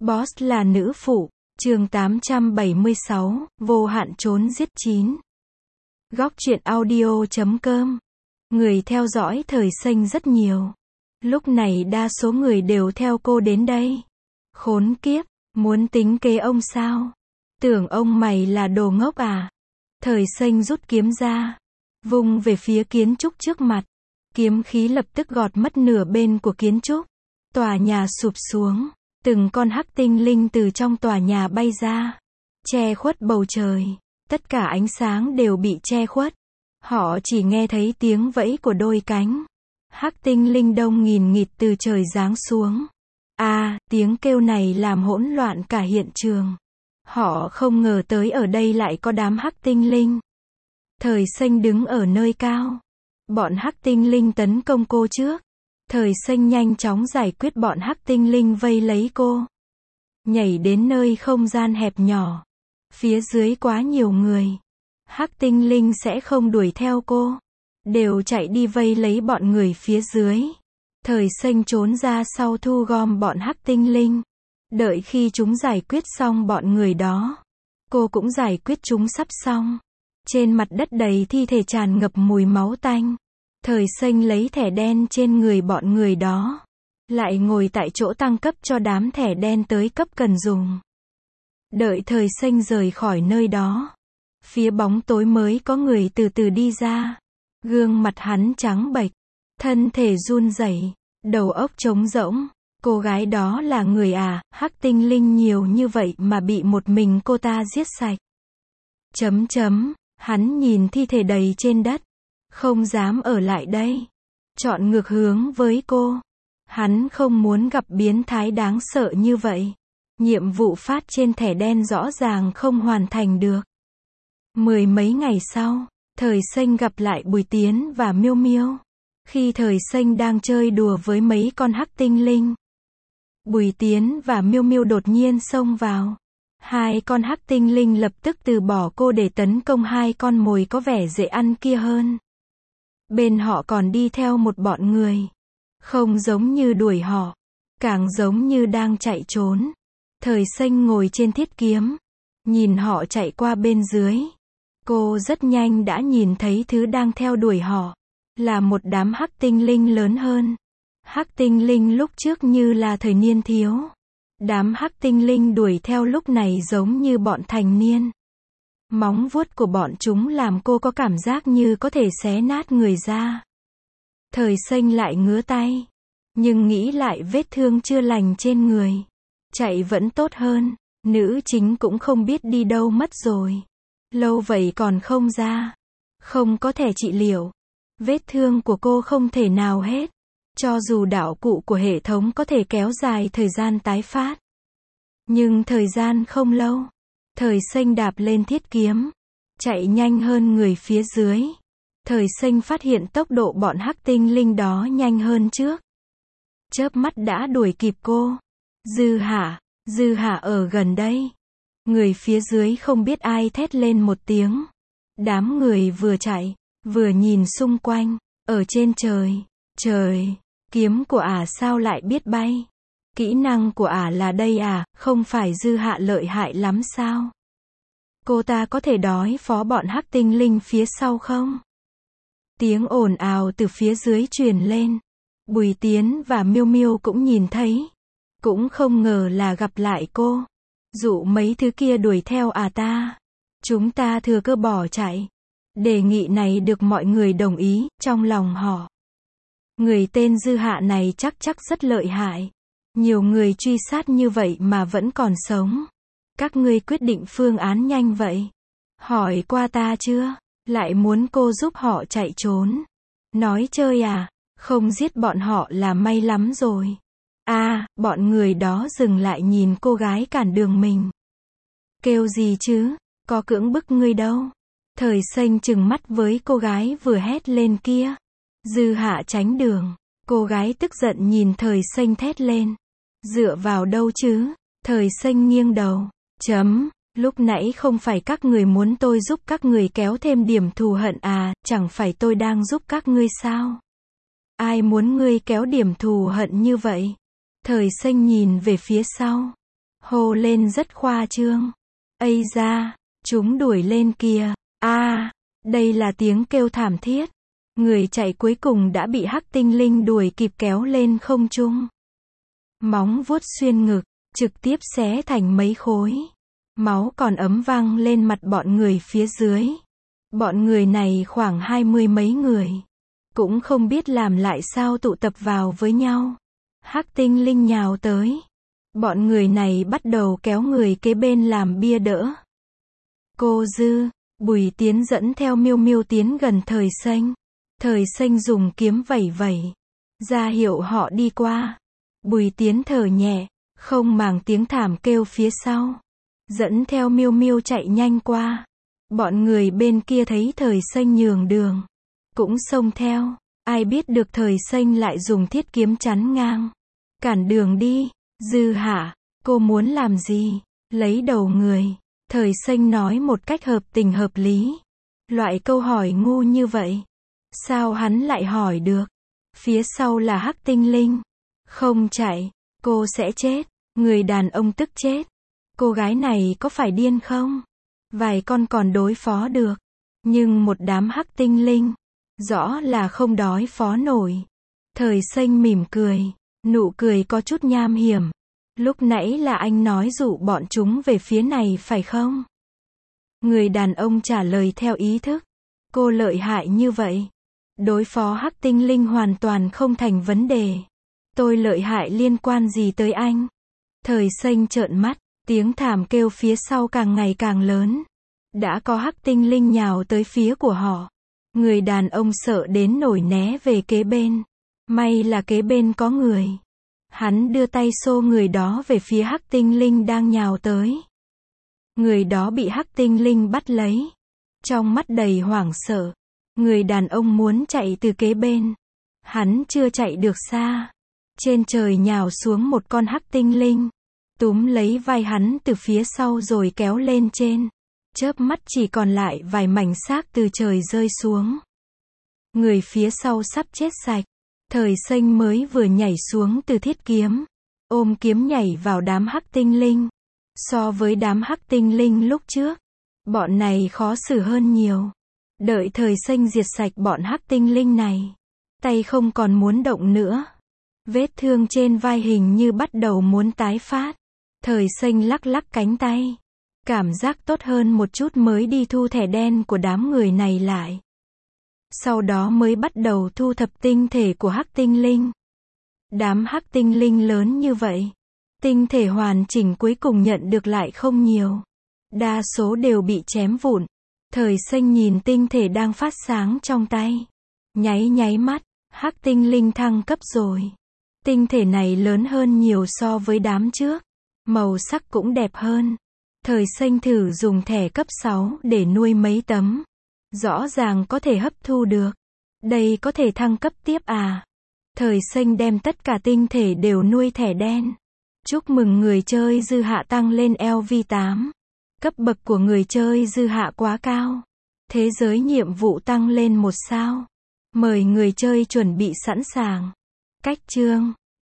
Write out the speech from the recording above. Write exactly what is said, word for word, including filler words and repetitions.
Boss là nữ phụ, chương tám trăm bảy mươi sáu, vô hạn trốn giết chín. Góc truyện audio chấm com. Người theo dõi thời xanh rất nhiều. Lúc này đa số người đều theo cô đến đây. Khốn kiếp, muốn tính kế ông sao? Tưởng ông mày là đồ ngốc à? Thời xanh rút kiếm ra, vung về phía kiến trúc trước mặt. Kiếm khí lập tức gọt mất nửa bên của kiến trúc. Tòa nhà sụp xuống. Từng con hắc tinh linh từ trong tòa nhà bay ra, che khuất bầu trời. Tất cả ánh sáng đều bị che khuất. Họ chỉ nghe thấy tiếng vẫy của đôi cánh. Hắc tinh linh đông nghìn nghịt từ trời giáng xuống. À, tiếng kêu này làm hỗn loạn cả hiện trường. Họ không ngờ tới ở đây lại có đám hắc tinh linh. Thời xanh đứng ở nơi cao. Bọn hắc tinh linh tấn công cô trước. Thời xanh nhanh chóng giải quyết bọn hắc tinh linh vây lấy cô. Nhảy đến nơi không gian hẹp nhỏ. Phía dưới quá nhiều người. Hắc tinh linh sẽ không đuổi theo cô. Đều chạy đi vây lấy bọn người phía dưới. Thời xanh trốn ra sau thu gom bọn hắc tinh linh. Đợi khi chúng giải quyết xong bọn người đó, cô cũng giải quyết chúng sắp xong. Trên mặt đất đầy thi thể tràn ngập mùi máu tanh. Thời xanh lấy thẻ đen trên người bọn người đó. Lại ngồi tại chỗ tăng cấp cho đám thẻ đen tới cấp cần dùng. Đợi thời xanh rời khỏi nơi đó. Phía bóng tối mới có người từ từ đi ra. Gương mặt hắn trắng bệch. Thân thể run rẩy. Đầu óc trống rỗng. Cô gái đó là người à, hắc tinh linh nhiều như vậy mà bị một mình cô ta giết sạch. Chấm chấm, hắn nhìn thi thể đầy trên đất. Không dám ở lại đây. Chọn ngược hướng với cô. Hắn không muốn gặp biến thái đáng sợ như vậy. Nhiệm vụ phát trên thẻ đen rõ ràng không hoàn thành được. Mười mấy ngày sau, thời xanh gặp lại Bùi Tiến và Miêu Miêu. Khi thời xanh đang chơi đùa với mấy con hắc tinh linh, Bùi Tiến và Miêu Miêu đột nhiên xông vào. Hai con hắc tinh linh lập tức từ bỏ cô để tấn công hai con mồi có vẻ dễ ăn kia hơn. Bên họ còn đi theo một bọn người. Không giống như đuổi họ, càng giống như đang chạy trốn. Thời xanh ngồi trên thiết kiếm, nhìn họ chạy qua bên dưới. Cô rất nhanh đã nhìn thấy thứ đang theo đuổi họ. Là một đám hắc tinh linh lớn hơn. Hắc tinh linh lúc trước như là thời niên thiếu. Đám hắc tinh linh đuổi theo lúc này giống như bọn thành niên. Móng vuốt của bọn chúng làm cô có cảm giác như có thể xé nát người ra. Thời xanh lại ngứa tay. Nhưng nghĩ lại vết thương chưa lành trên người. Chạy vẫn tốt hơn. Nữ chính cũng không biết đi đâu mất rồi. Lâu vậy còn không ra. Không có thẻ trị liệu. Vết thương của cô không thể nào hết. Cho dù đạo cụ của hệ thống có thể kéo dài thời gian tái phát. Nhưng thời gian không lâu. Thời xanh đạp lên thiết kiếm. Chạy nhanh hơn người phía dưới. Thời xanh phát hiện tốc độ bọn hắc tinh linh đó nhanh hơn trước. Chớp mắt đã đuổi kịp cô. Dư Hạ, Dư Hạ ở gần đây. Người phía dưới không biết ai thét lên một tiếng. Đám người vừa chạy, vừa nhìn xung quanh. Ở trên trời, trời, kiếm của ả sao lại biết bay? Kỹ năng của ả là đây à, không phải Dư Hạ lợi hại lắm sao? Cô ta có thể đối phó bọn hắc tinh linh phía sau không? Tiếng ồn ào từ phía dưới truyền lên. Bùi Tiến và Miêu Miêu cũng nhìn thấy. Cũng không ngờ là gặp lại cô. Dụ mấy thứ kia đuổi theo à ta. Chúng ta thừa cơ bỏ chạy. Đề nghị này được mọi người đồng ý, trong lòng họ. Người tên Dư Hạ này chắc chắc rất lợi hại. Nhiều người truy sát như vậy mà vẫn còn sống. Các ngươi quyết định phương án nhanh vậy. Hỏi qua ta chưa? Lại muốn cô giúp họ chạy trốn. Nói chơi à? Không giết bọn họ là may lắm rồi. À, bọn người đó dừng lại nhìn cô gái cản đường mình. Kêu gì chứ? Có cưỡng bức ngươi đâu. Thời xanh trừng mắt với cô gái vừa hét lên kia. Dư Hạ tránh đường. Cô gái tức giận nhìn thời xanh thét lên. Dựa vào đâu chứ? Thời xanh nghiêng đầu. Chấm. Lúc nãy không phải các người muốn tôi giúp các người kéo thêm điểm thù hận à, chẳng phải tôi đang giúp các ngươi sao? Ai muốn ngươi kéo điểm thù hận như vậy? Thời xanh nhìn về phía sau. hô lên rất khoa trương. Ây da, chúng đuổi lên kìa, a, đây là tiếng kêu thảm thiết. Người chạy cuối cùng đã bị hắc tinh linh đuổi kịp kéo lên không trung. Móng vuốt xuyên ngực, trực tiếp xé thành mấy khối. Máu còn ấm văng lên mặt bọn người phía dưới. Bọn người này khoảng hai mươi mấy người. Cũng không biết làm lại sao tụ tập vào với nhau. Hắc tinh linh nhào tới. Bọn người này bắt đầu kéo người kế bên làm bia đỡ. Cô Dư, Bùi Tiến dẫn theo Miêu Miêu tiến gần Thời Xanh. Thời Xanh dùng kiếm vẩy vẩy, ra hiệu họ đi qua. Bùi Tiến thở nhẹ, không màng tiếng thảm kêu phía sau. Dẫn theo Miêu Miêu chạy nhanh qua. Bọn người bên kia thấy Thời Xanh nhường đường. Cũng xông theo. Ai biết được Thời Xanh lại dùng thiết kiếm chắn ngang. Cản đường đi. Dư Hạ, cô muốn làm gì? Lấy đầu người. Thời Xanh nói một cách hợp tình hợp lý. Loại câu hỏi ngu như vậy. Sao hắn lại hỏi được? Phía sau là hắc tinh linh. Không chạy, cô sẽ chết. Người đàn ông tức chết. Cô gái này có phải điên không? Vài con còn đối phó được. Nhưng một đám hắc tinh linh. Rõ là không đối phó nổi. Thời Xanh mỉm cười. Nụ cười có chút nham hiểm. Lúc nãy là anh nói dụ bọn chúng về phía này phải không? Người đàn ông trả lời theo ý thức. Cô lợi hại như vậy. Đối phó hắc tinh linh hoàn toàn không thành vấn đề. Tôi lợi hại liên quan gì tới anh? Thời Xanh trợn mắt, tiếng thảm kêu phía sau càng ngày càng lớn. Đã có hắc tinh linh nhào tới phía của họ. Người đàn ông sợ đến nổi né về kế bên. May là kế bên có người. Hắn đưa tay xô người đó về phía hắc tinh linh đang nhào tới. Người đó bị hắc tinh linh bắt lấy. Trong mắt đầy hoảng sợ. Người đàn ông muốn chạy từ kế bên. Hắn chưa chạy được xa. Trên trời nhào xuống một con hắc tinh linh. Túm lấy vai hắn từ phía sau rồi kéo lên trên. Chớp mắt chỉ còn lại vài mảnh xác từ trời rơi xuống. Người phía sau sắp chết sạch. Thời Xanh mới vừa nhảy xuống từ thiết kiếm. Ôm kiếm nhảy vào đám hắc tinh linh. So với đám hắc tinh linh lúc trước. Bọn này khó xử hơn nhiều. Đợi Thời Xanh diệt sạch bọn hắc tinh linh này. Tay không còn muốn động nữa. Vết thương trên vai hình như bắt đầu muốn tái phát. Thời Xanh lắc lắc cánh tay. Cảm giác tốt hơn một chút mới đi thu thẻ đen của đám người này lại. Sau đó mới bắt đầu thu thập tinh thể của hắc tinh linh. Đám hắc tinh linh lớn như vậy. Tinh thể hoàn chỉnh cuối cùng nhận được lại không nhiều. Đa số đều bị chém vụn. Thời Xanh nhìn tinh thể đang phát sáng trong tay. Nháy nháy mắt, hắc tinh linh thăng cấp rồi. Tinh thể này lớn hơn nhiều so với đám trước. Màu sắc cũng đẹp hơn. Thời Xanh thử dùng thẻ cấp sáu để nuôi mấy tấm. Rõ ràng có thể hấp thu được. Đây có thể thăng cấp tiếp à? Thời Xanh đem tất cả tinh thể đều nuôi thẻ đen. Chúc mừng người chơi Dư Hạ tăng lên L V tám. Cấp bậc của người chơi Dư Hạ quá cao. Thế giới nhiệm vụ tăng lên một sao. Mời người chơi chuẩn bị sẵn sàng. Cách chương